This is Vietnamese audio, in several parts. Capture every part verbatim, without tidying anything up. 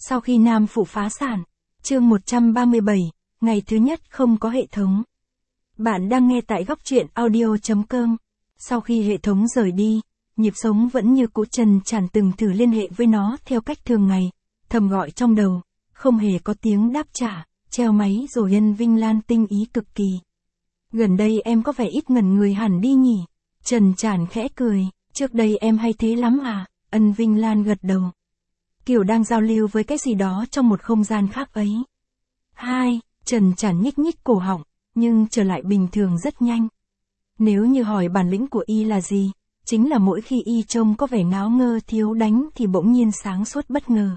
Sau khi Nam Phủ phá sản, chương một trăm ba mươi bảy, ngày thứ nhất không có hệ thống. Bạn đang nghe tại góc truyện audio chấm com. Sau khi hệ thống rời đi, nhịp sống vẫn như cũ. Trần Trản từng thử liên hệ với nó theo cách thường ngày, thầm gọi trong đầu, không hề có tiếng đáp trả, treo máy rồi Ân Vinh Lan tinh ý cực kỳ. Gần đây em có vẻ ít ngẩn người hẳn đi nhỉ? Trần Trản khẽ cười, trước đây em hay thế lắm à? Ân Vinh Lan gật đầu. Kiểu đang giao lưu với cái gì đó trong một không gian khác ấy. Hai, Trần Trản nhích nhích cổ họng, nhưng trở lại bình thường rất nhanh. Nếu như hỏi bản lĩnh của y là gì, chính là mỗi khi y trông có vẻ ngáo ngơ thiếu đánh thì bỗng nhiên sáng suốt bất ngờ.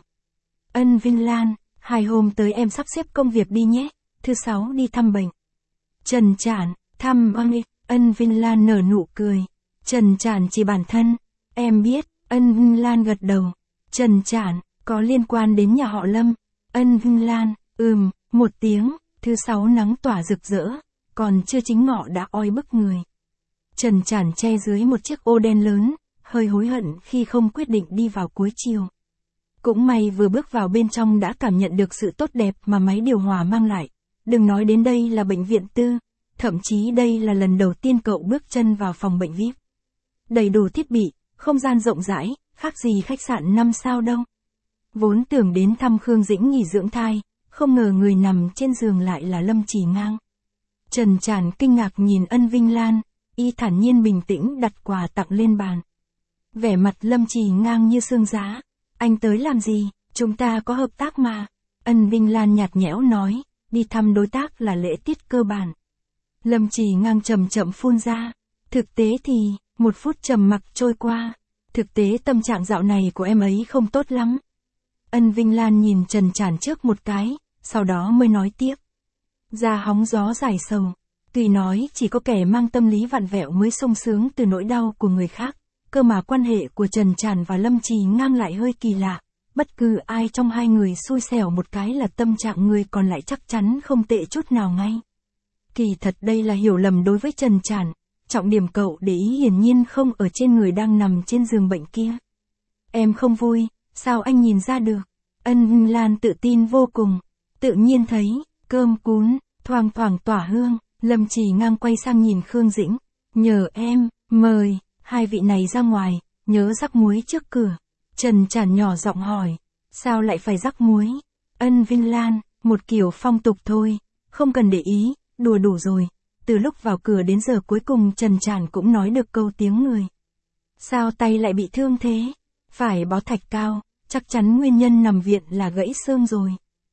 Ân Vinh Lan, hai hôm tới em sắp xếp công việc đi nhé, thứ sáu đi thăm bệnh. Trần Trản, thăm băng đi. Ân Vinh Lan nở nụ cười. Trần Trản chỉ bản thân. Em biết. Ân Vinh Lan gật đầu. Trần Trản, có liên quan đến nhà họ Lâm. Ân Vinh Lan, ừm, một tiếng. Thứ sáu nắng tỏa rực rỡ, còn chưa chính ngọ đã oi bức người. Trần Trản che dưới một chiếc ô đen lớn, hơi hối hận khi không quyết định đi vào cuối chiều. Cũng may vừa bước vào bên trong đã cảm nhận được sự tốt đẹp mà máy điều hòa mang lại. Đừng nói đến đây là bệnh viện tư, thậm chí đây là lần đầu tiên cậu bước chân vào phòng bệnh vi ai pi. Đầy đủ thiết bị, không gian rộng rãi, khác gì khách sạn năm sao đâu. Vốn tưởng đến thăm Khương Dĩnh nghỉ dưỡng thai, không ngờ người nằm trên giường lại là Lâm Chỉ Ngang. Trần Trản kinh ngạc nhìn Ân Vinh Lan, y thản nhiên bình tĩnh đặt quà tặng lên bàn. Vẻ mặt Lâm Chỉ Ngang như sương giá. Anh tới làm gì? Chúng ta có hợp tác mà. Ân Vinh Lan nhạt nhẽo nói, đi thăm đối tác là lễ tiết cơ bản. Lâm Chỉ Ngang chậm chậm phun ra. Thực tế thì, một phút trầm mặc trôi qua. Thực tế tâm trạng dạo này của em ấy không tốt lắm. Ân Vinh Lan nhìn Trần Trản trước một cái, sau đó mới nói tiếp. Ra hóng gió giải sầu. Tuy nói chỉ có kẻ mang tâm lý vặn vẹo mới sung sướng từ nỗi đau của người khác, cơ mà quan hệ của Trần Trản và Lâm Chỉ Ngang lại hơi kỳ lạ. Bất cứ ai trong hai người xui xẻo một cái là tâm trạng người còn lại chắc chắn không tệ chút nào ngay. Kỳ thật đây là hiểu lầm đối với Trần Trản. Trọng điểm cậu để ý hiển nhiên không ở trên người đang nằm trên giường bệnh kia. Em không vui, sao anh nhìn ra được? Ân Vinh Lan tự tin vô cùng. Tự nhiên thấy, cơm cún, thoang thoảng tỏa hương. Lâm Chỉ Ngang quay sang nhìn Khương Dĩnh. Nhờ em, mời, hai vị này ra ngoài, nhớ rắc muối trước cửa. Trần Trản nhỏ giọng hỏi, sao lại phải rắc muối? Ân Vinh Lan, một kiểu phong tục thôi, không cần để ý, đùa đủ rồi. Từ lúc vào cửa đến giờ cuối cùng Trần Trản cũng nói được câu tiếng người. Sao tay lại bị thương thế? Phải bó thạch cao, chắc chắn nguyên nhân nằm viện là gãy xương rồi.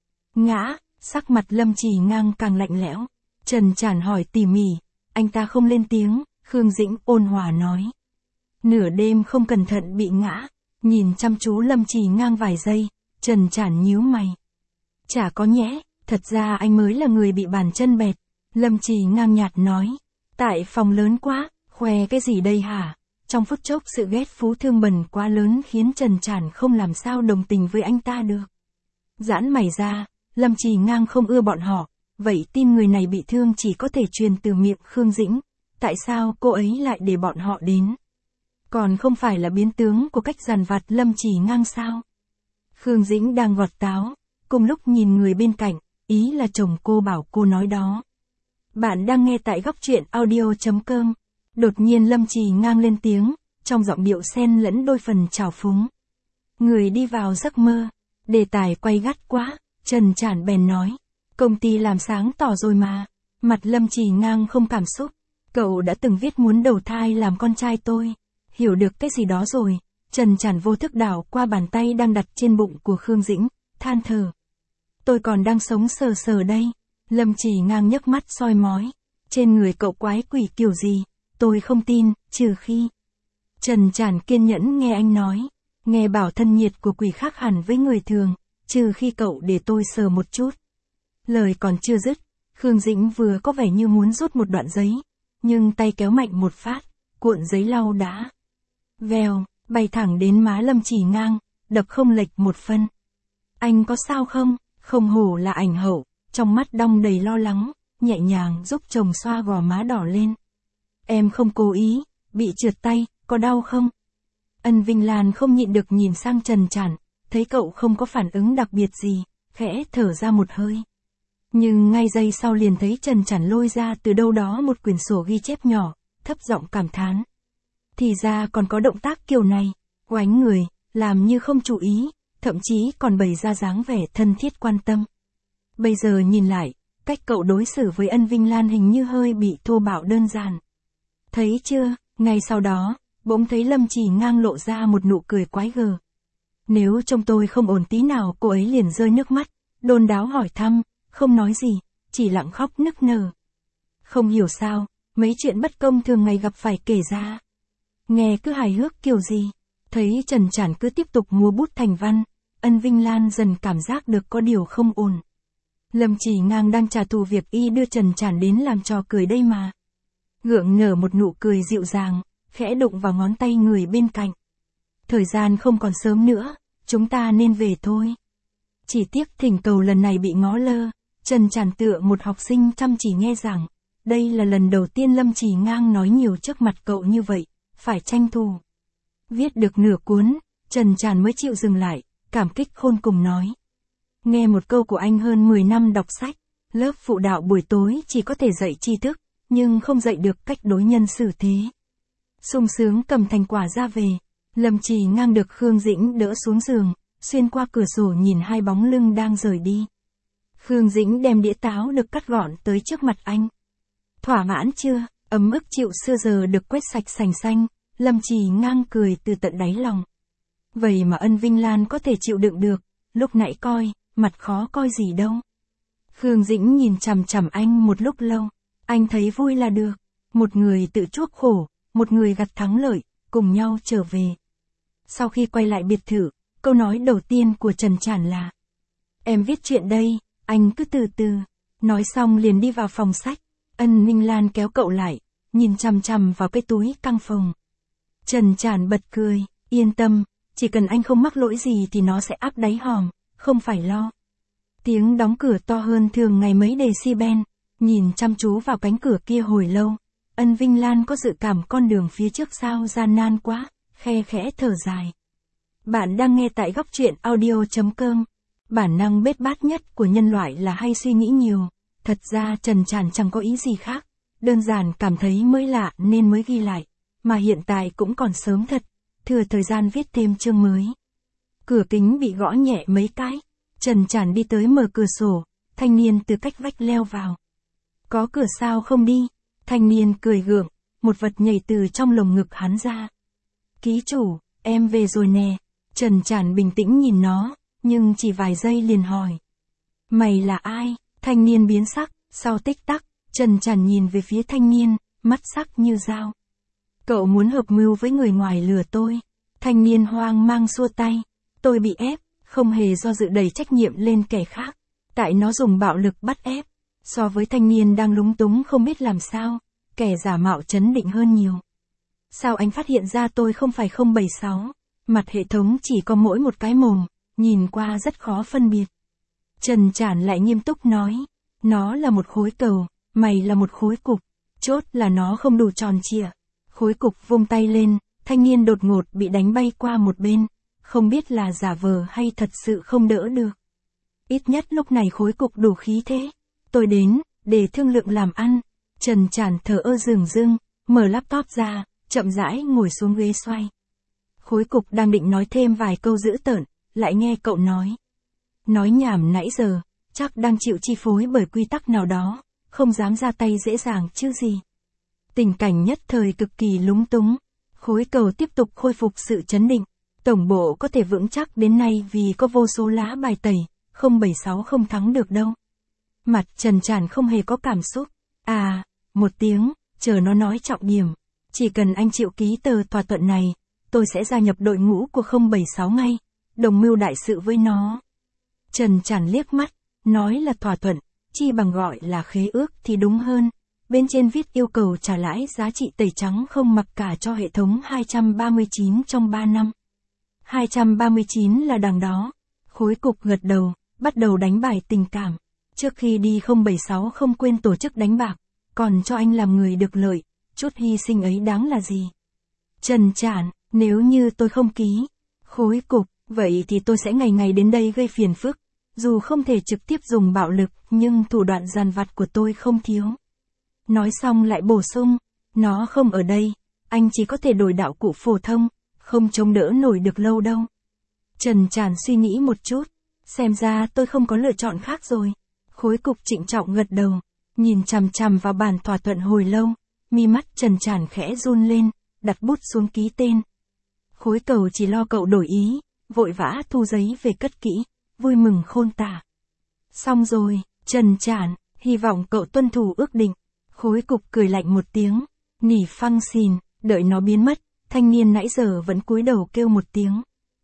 Ngã, sắc mặt Lâm Chỉ Ngang càng lạnh lẽo. Trần Trản hỏi tỉ mỉ, anh ta không lên tiếng, Khương Dĩnh ôn hòa nói. Nửa đêm không cẩn thận bị ngã, nhìn chăm chú Lâm Chỉ Ngang vài giây, Trần Trản nhíu mày. Chả có nhẽ, thật ra anh mới là người bị bàn chân bẹt. Lâm Chỉ Ngang nhạt nói, tại phòng lớn quá, khoe cái gì đây hả? Trong phút chốc sự ghét phú thương bần quá lớn khiến Trần Trản không làm sao đồng tình với anh ta được. Giãn mày ra, Lâm Chỉ Ngang không ưa bọn họ, vậy tin người này bị thương chỉ có thể truyền từ miệng Khương Dĩnh, tại sao cô ấy lại để bọn họ đến? Còn không phải là biến tướng của cách giàn vặt Lâm Chỉ Ngang sao? Khương Dĩnh đang gọt táo, cùng lúc nhìn người bên cạnh, ý là chồng cô bảo cô nói đó. Bạn đang nghe tại góc truyện audio chấm com. Đột nhiên Lâm Chỉ Ngang lên tiếng, trong giọng điệu xen lẫn đôi phần trào phúng. Người đi vào giấc mơ, đề tài quay gắt quá, Trần Trản bèn nói. Công ty làm sáng tỏ rồi mà. Mặt Lâm Chỉ Ngang không cảm xúc. Cậu đã từng viết muốn đầu thai làm con trai tôi. Hiểu được cái gì đó rồi. Trần Trản vô thức đảo qua bàn tay đang đặt trên bụng của Khương Dĩnh, than thở. Tôi còn đang sống sờ sờ đây. Lâm Chỉ Ngang nhấc mắt soi mói. Trên người cậu quái quỷ kiểu gì? Tôi không tin, trừ khi. Trần Trản kiên nhẫn nghe anh nói. Nghe bảo thân nhiệt của quỷ khác hẳn với người thường. Trừ khi cậu để tôi sờ một chút. Lời còn chưa dứt, Khương Dĩnh vừa có vẻ như muốn rút một đoạn giấy. Nhưng tay kéo mạnh một phát, cuộn giấy lau đã. Vèo, bay thẳng đến má Lâm Chỉ Ngang, đập không lệch một phân. Anh có sao không? Không hổ là ảnh hậu. Trong mắt đong đầy lo lắng, nhẹ nhàng giúp chồng xoa gò má đỏ lên. Em không cố ý, bị trượt tay, có đau không? Ân Vinh Lan không nhịn được nhìn sang Trần Trản, thấy cậu không có phản ứng đặc biệt gì, khẽ thở ra một hơi. Nhưng ngay giây sau liền thấy Trần Chản lôi ra từ đâu đó một quyển sổ ghi chép nhỏ, thấp giọng cảm thán. Thì ra còn có động tác kiểu này, oánh người, làm như không chú ý, thậm chí còn bày ra dáng vẻ thân thiết quan tâm. Bây giờ nhìn lại, cách cậu đối xử với Ân Vinh Lan hình như hơi bị thô bạo đơn giản. Thấy chưa, ngay sau đó, bỗng thấy Lâm Chỉ Ngang lộ ra một nụ cười quái gở. Nếu trông tôi không ổn tí nào, cô ấy liền rơi nước mắt, đôn đáo hỏi thăm, không nói gì, chỉ lặng khóc nức nở. Không hiểu sao, mấy chuyện bất công thường ngày gặp phải kể ra. Nghe cứ hài hước kiểu gì, thấy Trần Chản cứ tiếp tục múa bút thành văn, Ân Vinh Lan dần cảm giác được có điều không ổn. Lâm Chỉ Ngang đang trả thù việc y đưa Trần Chản đến làm trò cười đây mà. Gượng nở một nụ cười dịu dàng, khẽ đụng vào ngón tay người bên cạnh. Thời gian không còn sớm nữa, chúng ta nên về thôi. Chỉ tiếc thỉnh cầu lần này bị ngó lơ, Trần Chản tựa một học sinh chăm chỉ nghe giảng. Đây là lần đầu tiên Lâm Chỉ Ngang nói nhiều trước mặt cậu như vậy, phải tranh thủ. Viết được nửa cuốn, Trần Chản mới chịu dừng lại, cảm kích khôn cùng nói. Nghe một câu của anh hơn mười năm đọc sách, lớp phụ đạo buổi tối chỉ có thể dạy tri thức, nhưng không dạy được cách đối nhân xử thế. Sung sướng cầm thành quả ra về, Lâm Chỉ Ngang được Khương Dĩnh đỡ xuống giường, xuyên qua cửa sổ nhìn hai bóng lưng đang rời đi. Khương Dĩnh đem đĩa táo được cắt gọn tới trước mặt anh. Thỏa mãn chưa, ấm ức chịu xưa giờ được quét sạch sành xanh, Lâm Chỉ Ngang cười từ tận đáy lòng. Vậy mà Ân Vinh Lan có thể chịu đựng được, lúc nãy coi, mặt khó coi gì đâu. Khương Dĩnh nhìn chằm chằm anh một lúc lâu, anh thấy vui là được, một người tự chuốc khổ, một người gặt thắng lợi, cùng nhau trở về. Sau khi quay lại biệt thự, câu nói đầu tiên của Trần Chản là: Em viết chuyện đây, anh cứ từ từ. Nói xong liền đi vào phòng sách, Ân Vinh Lan kéo cậu lại, nhìn chằm chằm vào cái túi căng phồng. Trần Chản bật cười, yên tâm, chỉ cần anh không mắc lỗi gì thì nó sẽ áp đáy hòm, không phải lo. Tiếng đóng cửa to hơn thường ngày mấy decibel, nhìn chăm chú vào cánh cửa kia hồi lâu, Ân Vinh Lan có dự cảm con đường phía trước sao gian nan quá, khe khẽ thở dài. Bạn đang nghe tại góc truyện audio chấm com. Bản năng bết bát nhất của nhân loại là hay suy nghĩ nhiều. Thật ra Trần Chản chẳng có ý gì khác, đơn giản cảm thấy mới lạ nên mới ghi lại, mà hiện tại cũng còn sớm thật, thừa thời gian viết thêm chương mới. Cửa kính bị gõ nhẹ mấy cái, Trần Chản đi tới mở cửa sổ, thanh niên từ cách vách leo vào. Có cửa sao không đi? Thanh niên cười gượng, một vật nhảy từ trong lồng ngực hắn ra. Ký chủ, em về rồi nè. Trần Chản bình tĩnh nhìn nó, nhưng chỉ vài giây liền hỏi. Mày là ai? Thanh niên biến sắc, sau tích tắc, Trần Chản nhìn về phía thanh niên, mắt sắc như dao. Cậu muốn hợp mưu với người ngoài lừa tôi. Thanh niên hoang mang xua tay. Tôi bị ép, không hề do dự đẩy trách nhiệm lên kẻ khác. Tại nó dùng bạo lực bắt ép. So với thanh niên đang lúng túng không biết làm sao, kẻ giả mạo trấn định hơn nhiều. Sao anh phát hiện ra tôi không phải không bảy sáu? Mặt hệ thống chỉ có mỗi một cái mồm, nhìn qua rất khó phân biệt. Trần Chản lại nghiêm túc nói, nó là một khối cầu, mày là một khối cục, chốt là nó không đủ tròn trịa. Khối cục vung tay lên, thanh niên đột ngột bị đánh bay qua một bên, không biết là giả vờ hay thật sự không đỡ được. Ít nhất lúc này khối cục đủ khí thế. Tôi đến, để thương lượng làm ăn. Trần Chản thở ơ dửng dưng, mở laptop ra, chậm rãi ngồi xuống ghế xoay. Khối cục đang định nói thêm vài câu dữ tợn, lại nghe cậu nói. Nói nhảm nãy giờ, chắc đang chịu chi phối bởi quy tắc nào đó, không dám ra tay dễ dàng chứ gì. Tình cảnh nhất thời cực kỳ lúng túng. Khối cầu tiếp tục khôi phục sự chấn định. Tổng bộ có thể vững chắc đến nay vì có vô số lá bài tẩy, không bảy sáu không thắng được đâu. Mặt Trần Chản không hề có cảm xúc. À, một tiếng, chờ nó nói trọng điểm. Chỉ cần anh chịu ký tờ thỏa thuận này, tôi sẽ gia nhập đội ngũ của không bảy sáu ngay, đồng mưu đại sự với nó. Trần Chản liếc mắt, nói là thỏa thuận, chi bằng gọi là khế ước thì đúng hơn. Bên trên viết yêu cầu trả lãi giá trị tẩy trắng không mặc cả cho hệ thống hai trăm ba mươi chín trong ba năm. hai trăm ba mươi chín là đằng đó. Khối cục gật đầu, bắt đầu đánh bài tình cảm. Trước khi đi không bảy sáu không quên tổ chức đánh bạc, còn cho anh làm người được lợi, chút hy sinh ấy đáng là gì? Trần Chản, nếu như tôi không ký. Khối cục, Vậy thì tôi sẽ ngày ngày đến đây gây phiền phức. Dù không thể trực tiếp dùng bạo lực, nhưng thủ đoạn dằn vặt của tôi không thiếu. Nói xong lại bổ sung, nó không ở đây, anh chỉ có thể đổi đạo cụ phổ thông, không chống đỡ nổi được lâu đâu. Trần Trản suy nghĩ một chút, xem ra tôi không có lựa chọn khác rồi. Khối cục trịnh trọng gật đầu, nhìn chằm chằm vào bản thỏa thuận hồi lâu, mi mắt Trần Trản khẽ run lên, đặt bút xuống ký tên. Khối cầu chỉ lo cậu đổi ý, vội vã thu giấy về cất kỹ, vui mừng khôn tả. Xong rồi, Trần Trản, hy vọng cậu tuân thủ ước định. Khối cục cười lạnh một tiếng, nỉ phăng xìn, đợi nó biến mất, thanh niên nãy giờ vẫn cúi đầu kêu một tiếng.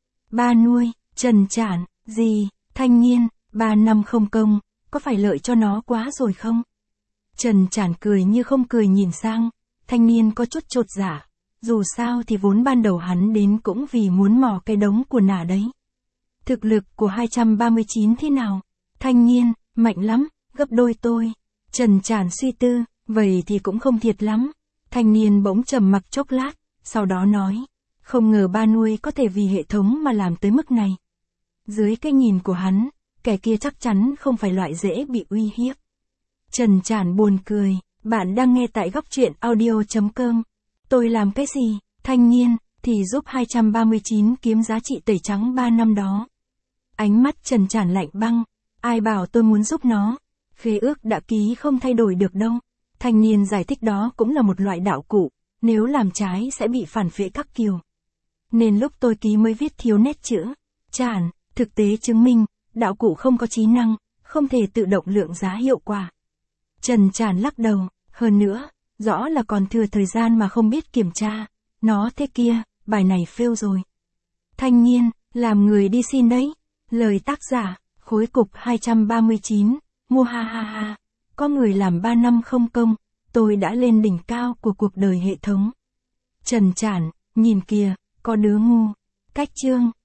Ba nuôi, Trần Trản, gì, thanh niên, ba năm không công, có phải lợi cho nó quá rồi không? Trần Trản cười như không cười nhìn sang, thanh niên có chút chột dạ, dù sao thì vốn ban đầu hắn đến cũng vì muốn mò cái đống của nả đấy. Thực lực của hai trăm ba mươi chín thế nào? Thanh niên, mạnh lắm, gấp đôi tôi. Trần Trản suy tư, vậy thì cũng không thiệt lắm. Thanh niên bỗng trầm mặc chốc lát, sau đó nói, không ngờ ba nuôi có thể vì hệ thống mà làm tới mức này. Dưới cái nhìn của hắn, kẻ kia chắc chắn không phải loại dễ bị uy hiếp. Trần Trản buồn cười, bạn đang nghe tại góc truyện audio chấm com. Tôi làm cái gì, thanh niên, thì giúp hai trăm ba mươi chín kiếm giá trị tẩy trắng ba năm đó. Ánh mắt Trần Trản lạnh băng, ai bảo tôi muốn giúp nó, khế ước đã ký không thay đổi được đâu. Thanh niên giải thích đó cũng là một loại đạo cụ, nếu làm trái sẽ bị phản phệ các kiểu. Nên lúc tôi ký mới viết thiếu nét chữ. Trản, thực tế chứng minh, đạo cụ không có trí năng, không thể tự động lượng giá hiệu quả. Trần Trản lắc đầu, hơn nữa, rõ là còn thừa thời gian mà không biết kiểm tra. Nó thế kia, bài này fail rồi. Thanh niên, làm người đi xin đấy. Lời tác giả, khối cục hai trăm ba mươi chín, mua ha ha ha. Có người làm ba năm không công, tôi đã lên đỉnh cao của cuộc đời hệ thống. Trần Trản, nhìn kìa, có đứa ngu. Cách chương.